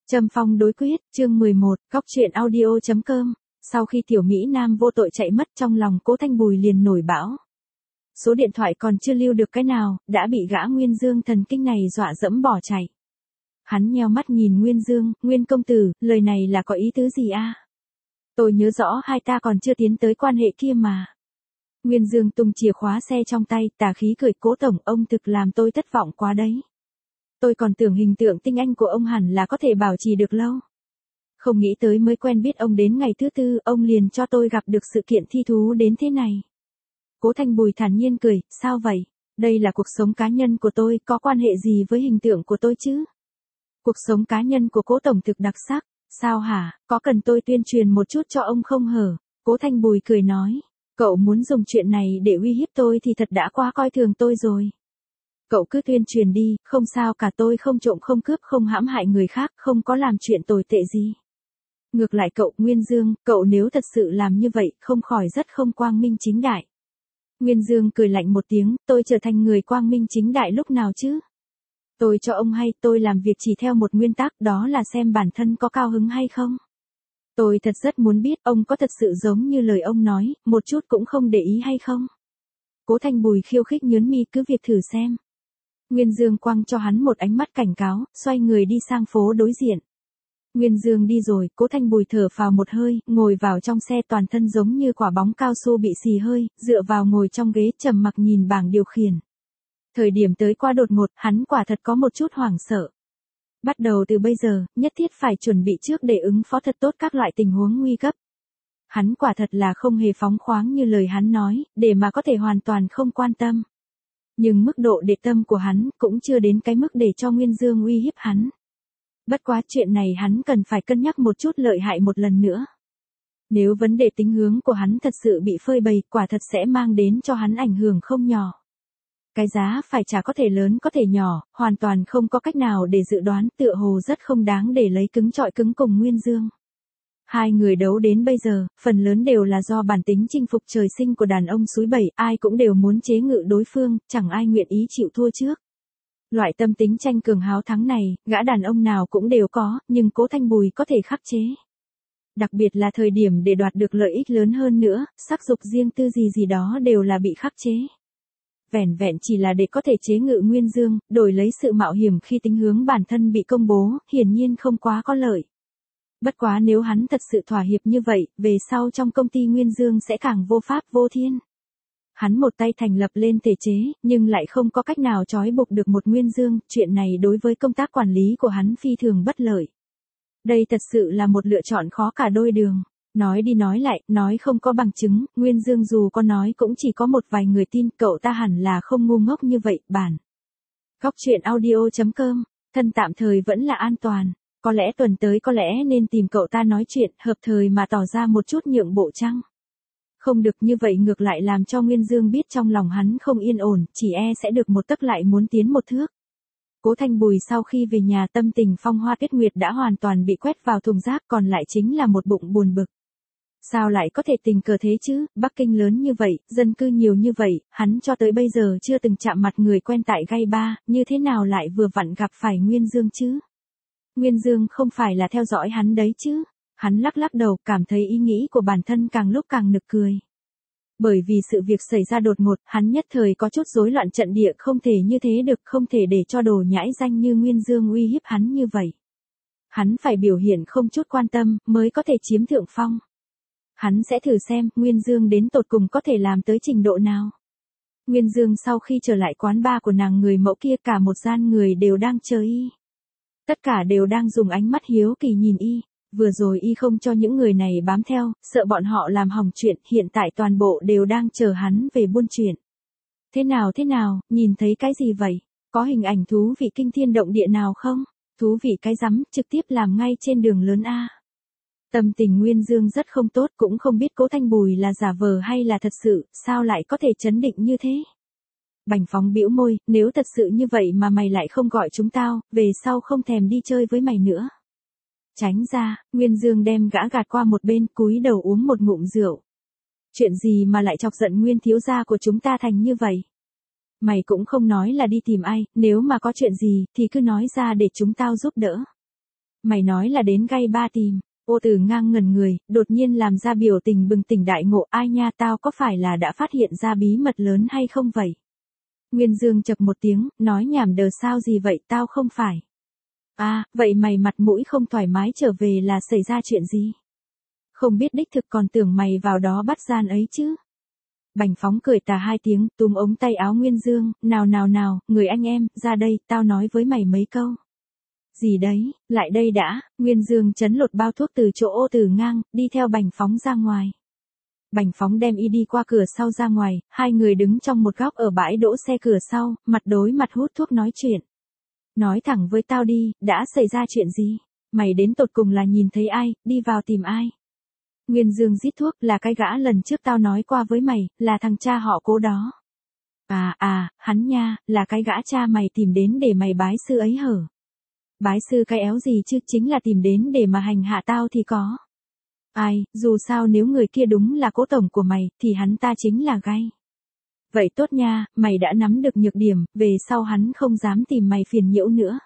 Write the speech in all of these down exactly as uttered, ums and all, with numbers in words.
Châm phong đối quyết, chương mười một, cóc truyện audio chấm com. Sau khi tiểu Mỹ Nam vô tội chạy mất, trong lòng Cố Thanh Bùi liền nổi bão. Số điện thoại còn chưa lưu được cái nào, đã bị gã Nguyên Dương thần kinh này dọa dẫm bỏ chạy. Hắn nheo mắt nhìn Nguyên Dương, Nguyên công tử, lời này là có ý tứ gì a? Tôi nhớ rõ hai ta còn chưa tiến tới quan hệ kia mà. Nguyên Dương tung chìa khóa xe trong tay, tà khí cười, Cố tổng, ông thực làm tôi thất vọng quá đấy. Tôi còn tưởng hình tượng tinh anh của ông hẳn là có thể bảo trì được lâu. Không nghĩ tới mới quen biết ông đến ngày thứ tư, ông liền cho tôi gặp được sự kiện thi thú đến thế này. Cố Thanh Bùi thản nhiên cười, sao vậy? Đây là cuộc sống cá nhân của tôi, có quan hệ gì với hình tượng của tôi chứ? Cuộc sống cá nhân của Cố tổng thực đặc sắc, sao hả, có cần tôi tuyên truyền một chút cho ông không hở? Cố Thanh Bùi cười nói, cậu muốn dùng chuyện này để uy hiếp tôi thì thật đã quá coi thường tôi rồi. Cậu cứ tuyên truyền đi, không sao cả, tôi không trộm không cướp không hãm hại người khác, không có làm chuyện tồi tệ gì. Ngược lại cậu, Nguyên Dương, cậu nếu thật sự làm như vậy, không khỏi rất không quang minh chính đại. Nguyên Dương cười lạnh một tiếng, tôi trở thành người quang minh chính đại lúc nào chứ? Tôi cho ông hay, tôi làm việc chỉ theo một nguyên tắc, đó là xem bản thân có cao hứng hay không. Tôi thật rất muốn biết ông có thật sự giống như lời ông nói, một chút cũng không để ý hay không? Cố Thanh Bùi khiêu khích nhớn mi, cứ việc thử xem. Nguyên Dương quăng cho hắn một ánh mắt cảnh cáo, xoay người đi sang phố đối diện. Nguyên Dương đi rồi, Cố Thanh Bùi thở phào một hơi, ngồi vào trong xe, toàn thân giống như quả bóng cao su bị xì hơi, dựa vào ngồi trong ghế trầm mặc nhìn bảng điều khiển. Thời điểm tới qua đột ngột, hắn quả thật có một chút hoảng sợ. Bắt đầu từ bây giờ, nhất thiết phải chuẩn bị trước để ứng phó thật tốt các loại tình huống nguy cấp. Hắn quả thật là không hề phóng khoáng như lời hắn nói, để mà có thể hoàn toàn không quan tâm. Nhưng mức độ để tâm của hắn cũng chưa đến cái mức để cho Nguyên Dương uy hiếp hắn. Bất quá chuyện này hắn cần phải cân nhắc một chút lợi hại một lần nữa. Nếu vấn đề tính hướng của hắn thật sự bị phơi bày, quả thật sẽ mang đến cho hắn ảnh hưởng không nhỏ. Cái giá phải trả có thể lớn có thể nhỏ, hoàn toàn không có cách nào để dự đoán, tựa hồ rất không đáng để lấy cứng trọi cứng cùng Nguyên Dương. Hai người đấu đến bây giờ, phần lớn đều là do bản tính chinh phục trời sinh của đàn ông súi bẩy, ai cũng đều muốn chế ngự đối phương, chẳng ai nguyện ý chịu thua trước. Loại tâm tính tranh cường háo thắng này, gã đàn ông nào cũng đều có, nhưng Cố Thanh Bùi có thể khắc chế. Đặc biệt là thời điểm để đoạt được lợi ích lớn hơn nữa, sắc dục riêng tư gì gì đó đều là bị khắc chế. Vẻn vẹn chỉ là để có thể chế ngự Nguyên Dương, đổi lấy sự mạo hiểm khi tính hướng bản thân bị công bố, hiển nhiên không quá có lợi. Bất quá nếu hắn thật sự thỏa hiệp như vậy, về sau trong công ty Nguyên Dương sẽ càng vô pháp vô thiên. Hắn một tay thành lập lên thể chế, nhưng lại không có cách nào trói buộc được một Nguyên Dương, chuyện này đối với công tác quản lý của hắn phi thường bất lợi. Đây thật sự là một lựa chọn khó cả đôi đường. Nói đi nói lại, nói không có bằng chứng, Nguyên Dương dù có nói cũng chỉ có một vài người tin, cậu ta hẳn là không ngu ngốc như vậy, bản. Cóc truyện audio chấm com, thân tạm thời vẫn là an toàn. Có lẽ tuần tới có lẽ nên tìm cậu ta nói chuyện, hợp thời mà tỏ ra một chút nhượng bộ chăng? Không được, như vậy ngược lại làm cho Nguyên Dương biết trong lòng hắn không yên ổn, chỉ e sẽ được một tấc lại muốn tiến một thước. Cố Thanh Bùi sau khi về nhà, tâm tình phong hoa tuyết nguyệt đã hoàn toàn bị quét vào thùng rác, còn lại chính là một bụng buồn bực. Sao lại có thể tình cờ thế chứ, Bắc Kinh lớn như vậy, dân cư nhiều như vậy, hắn cho tới bây giờ chưa từng chạm mặt người quen tại Gai Ba, như thế nào lại vừa vặn gặp phải Nguyên Dương chứ? Nguyên Dương không phải là theo dõi hắn đấy chứ? Hắn lắc lắc đầu, cảm thấy ý nghĩ của bản thân càng lúc càng nực cười. Bởi vì sự việc xảy ra đột ngột, hắn nhất thời có chút rối loạn trận địa, không thể như thế được, không thể để cho đồ nhãi danh như Nguyên Dương uy hiếp hắn như vậy. Hắn phải biểu hiện không chút quan tâm, mới có thể chiếm thượng phong. Hắn sẽ thử xem, Nguyên Dương đến tột cùng có thể làm tới trình độ nào. Nguyên Dương sau khi trở lại quán bar của nàng người mẫu kia, cả một gian người đều đang chờ y. Tất cả đều đang dùng ánh mắt hiếu kỳ nhìn y. Vừa rồi y không cho những người này bám theo, sợ bọn họ làm hỏng chuyện, hiện tại toàn bộ đều đang chờ hắn về buôn chuyện. Thế nào thế nào, nhìn thấy cái gì vậy? Có hình ảnh thú vị kinh thiên động địa nào không? Thú vị cái rắm, trực tiếp làm ngay trên đường lớn A. Tâm tình Nguyên Dương rất không tốt, cũng không biết Cố Thanh Bùi là giả vờ hay là thật sự, sao lại có thể chấn định như thế? Bành Phóng bĩu môi, nếu thật sự như vậy mà mày lại không gọi chúng tao, về sau không thèm đi chơi với mày nữa. Tránh ra, Nguyên Dương đem gã gạt qua một bên, cúi đầu uống một ngụm rượu. Chuyện gì mà lại chọc giận Nguyên thiếu gia của chúng ta thành như vậy? Mày cũng không nói là đi tìm ai, nếu mà có chuyện gì thì cứ nói ra để chúng tao giúp đỡ. Mày nói là đến gay ba tìm. Ô Tử Ngang ngẩn người, đột nhiên làm ra biểu tình bừng tỉnh đại ngộ, ai nha, tao có phải là đã phát hiện ra bí mật lớn hay không vậy? Nguyên Dương chậc một tiếng, nói nhảm đờ sao gì vậy, tao không phải. À, vậy mày mặt mũi không thoải mái trở về là xảy ra chuyện gì? Không biết đích thực còn tưởng mày vào đó bắt gian ấy chứ. Bành Phóng cười tà hai tiếng, túm ống tay áo Nguyên Dương, nào nào nào, người anh em, ra đây, tao nói với mày mấy câu. Gì đấy, lại đây đã, Nguyên Dương chấn lột bao thuốc từ chỗ Ô Tử Ngang, đi theo Bành Phóng ra ngoài. Bành Phóng đem y đi qua cửa sau ra ngoài, hai người đứng trong một góc ở bãi đỗ xe cửa sau, mặt đối mặt hút thuốc nói chuyện. Nói thẳng với tao đi, đã xảy ra chuyện gì? Mày đến tột cùng là nhìn thấy ai, đi vào tìm ai? Nguyên Dương rít thuốc, là cái gã lần trước tao nói qua với mày, là thằng cha họ Cố đó. À à, hắn nha, là cái gã cha mày tìm đến để mày bái sư ấy hở? Bái sư cái éo gì chứ, chính là tìm đến để mà hành hạ tao thì có. Ai, dù sao nếu người kia đúng là Cố tổng của mày, thì hắn ta chính là gay. Vậy tốt nha, mày đã nắm được nhược điểm, về sau hắn không dám tìm mày phiền nhiễu nữa.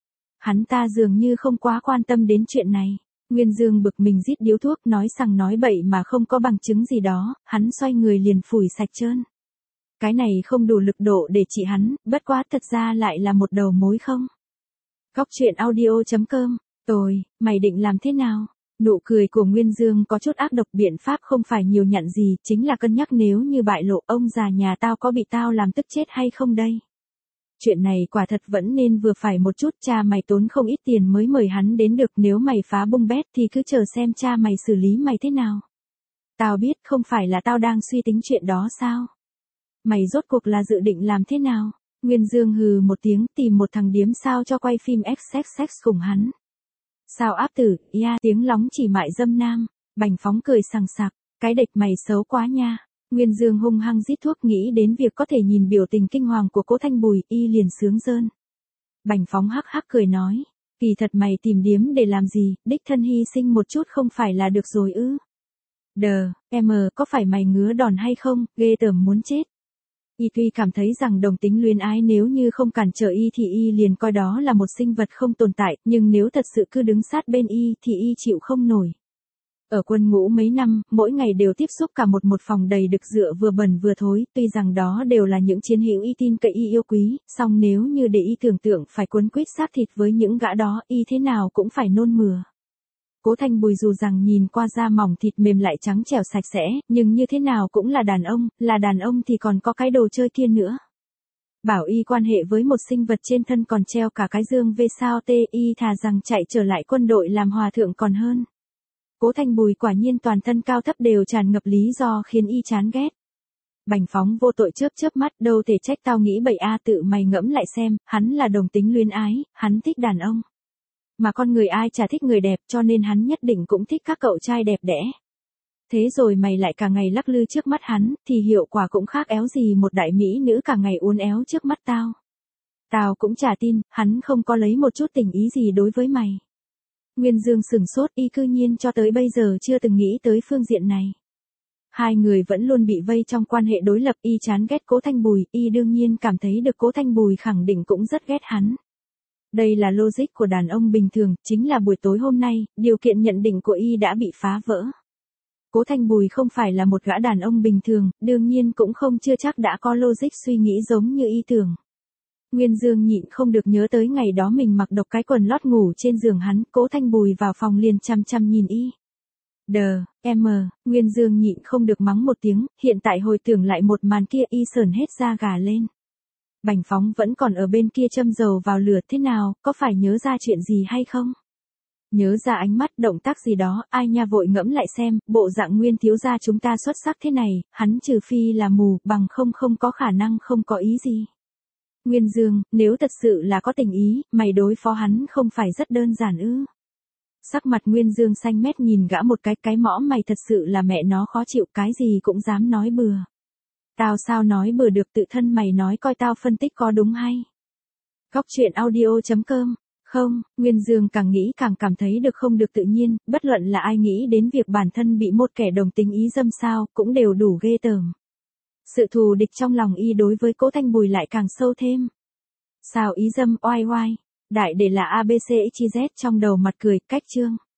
Hắn ta dường như không quá quan tâm đến chuyện này. Nguyên Dương bực mình rít điếu thuốc, nói sằng nói bậy mà không có bằng chứng gì đó, hắn xoay người liền phủi sạch trơn. Cái này không đủ lực độ để trị hắn, bất quá thật ra lại là một đầu mối không. Góc truyện audio chấm com, tôi, mày định làm thế nào? Nụ cười của Nguyên Dương có chút ác độc, biện pháp không phải nhiều nhặn gì, chính là cân nhắc nếu như bại lộ ông già nhà tao có bị tao làm tức chết hay không đây. Chuyện này quả thật vẫn nên vừa phải một chút, cha mày tốn không ít tiền mới mời hắn đến được, nếu mày phá bung bét thì cứ chờ xem cha mày xử lý mày thế nào. Tao biết không phải là tao đang suy tính chuyện đó sao. Mày rốt cuộc là dự định làm thế nào? Nguyên Dương hừ một tiếng, tìm một thằng điếm sao cho quay phim ích xích ích cùng hắn. Sao áp tử, ya, tiếng lóng chỉ mại dâm nam. Bành Phóng cười sằng sặc, cái địch mày xấu quá nha. Nguyên Dương hung hăng rít thuốc, nghĩ đến việc có thể nhìn biểu tình kinh hoàng của Cố Thanh Bùi, y liền sướng rơn. Bành Phóng hắc hắc cười nói, kỳ thật mày tìm điếm để làm gì, đích thân hy sinh một chút không phải là được rồi ư? Đờ, em có phải mày ngứa đòn hay không, ghê tởm muốn chết. Y tuy cảm thấy rằng đồng tính luyến ái nếu như không cản trở y thì y liền coi đó là một sinh vật không tồn tại, nhưng nếu thật sự cứ đứng sát bên y thì y chịu không nổi. Ở quân ngũ mấy năm, mỗi ngày đều tiếp xúc cả một một phòng đầy đực rượu vừa bẩn vừa thối, tuy rằng đó đều là những chiến hữu y tin cậy y yêu quý, song nếu như để y tưởng tượng phải quấn quýt xác thịt với những gã đó, y thế nào cũng phải nôn mửa. Cố Thanh Bùi dù rằng nhìn qua da mỏng thịt mềm lại trắng trẻo sạch sẽ, nhưng như thế nào cũng là đàn ông, là đàn ông thì còn có cái đồ chơi kia nữa. Bảo y quan hệ với một sinh vật trên thân còn treo cả cái dương về sao tê, y thà rằng chạy trở lại quân đội làm hòa thượng còn hơn. Cố Thanh Bùi quả nhiên toàn thân cao thấp đều tràn ngập lý do khiến y chán ghét. Bành Phóng vô tội chớp chớp mắt, đâu thể trách tao nghĩ bậy a, tự mày ngẫm lại xem, hắn là đồng tính luyến ái, hắn thích đàn ông. Mà con người ai chả thích người đẹp, cho nên hắn nhất định cũng thích các cậu trai đẹp đẽ. Thế rồi mày lại cả ngày lắc lư trước mắt hắn, thì hiệu quả cũng khác éo gì một đại mỹ nữ cả ngày uốn éo trước mắt tao. Tao cũng chả tin, hắn không có lấy một chút tình ý gì đối với mày. Nguyên Dương sừng sốt, y cư nhiên cho tới bây giờ chưa từng nghĩ tới phương diện này. Hai người vẫn luôn bị vây trong quan hệ đối lập, y chán ghét Cố Thanh Bùi, y đương nhiên cảm thấy được Cố Thanh Bùi khẳng định cũng rất ghét hắn. Đây là logic của đàn ông bình thường, chính là buổi tối hôm nay, điều kiện nhận định của y đã bị phá vỡ. Cố Thanh Bùi không phải là một gã đàn ông bình thường, đương nhiên cũng không chưa chắc đã có logic suy nghĩ giống như y tưởng. Nguyên Dương nhịn không được nhớ tới ngày đó mình mặc độc cái quần lót ngủ trên giường hắn, Cố Thanh Bùi vào phòng liền chăm chăm nhìn y. Đờ, em, Nguyên Dương nhịn không được mắng một tiếng, hiện tại hồi tưởng lại một màn kia y sởn hết da gà lên. Bành Phóng vẫn còn ở bên kia châm dầu vào lửa, thế nào, có phải nhớ ra chuyện gì hay không? Nhớ ra ánh mắt, động tác gì đó, ai nha, vội ngẫm lại xem, bộ dạng Nguyên thiếu gia chúng ta xuất sắc thế này, hắn trừ phi là mù, bằng không không có khả năng không có ý gì. Nguyên Dương, nếu thật sự là có tình ý, mày đối phó hắn không phải rất đơn giản ư? Sắc mặt Nguyên Dương xanh mét nhìn gã một cái, cái mõm mày thật sự là mẹ nó khó chịu, cái gì cũng dám nói bừa. Tao sao nói bừa được, tự thân mày nói coi tao phân tích có đúng hay. Góc truyện audio chấm com. Không, Nguyên Dương càng nghĩ càng cảm thấy được không được tự nhiên, bất luận là ai nghĩ đến việc bản thân bị một kẻ đồng tính ý dâm sao, cũng đều đủ ghê tởm. Sự thù địch trong lòng y đối với Cố Thanh Bùi lại càng sâu thêm. Sao ý dâm, oai oai. đại để là a bê xê ích i dét trong đầu mặt cười, cách chương.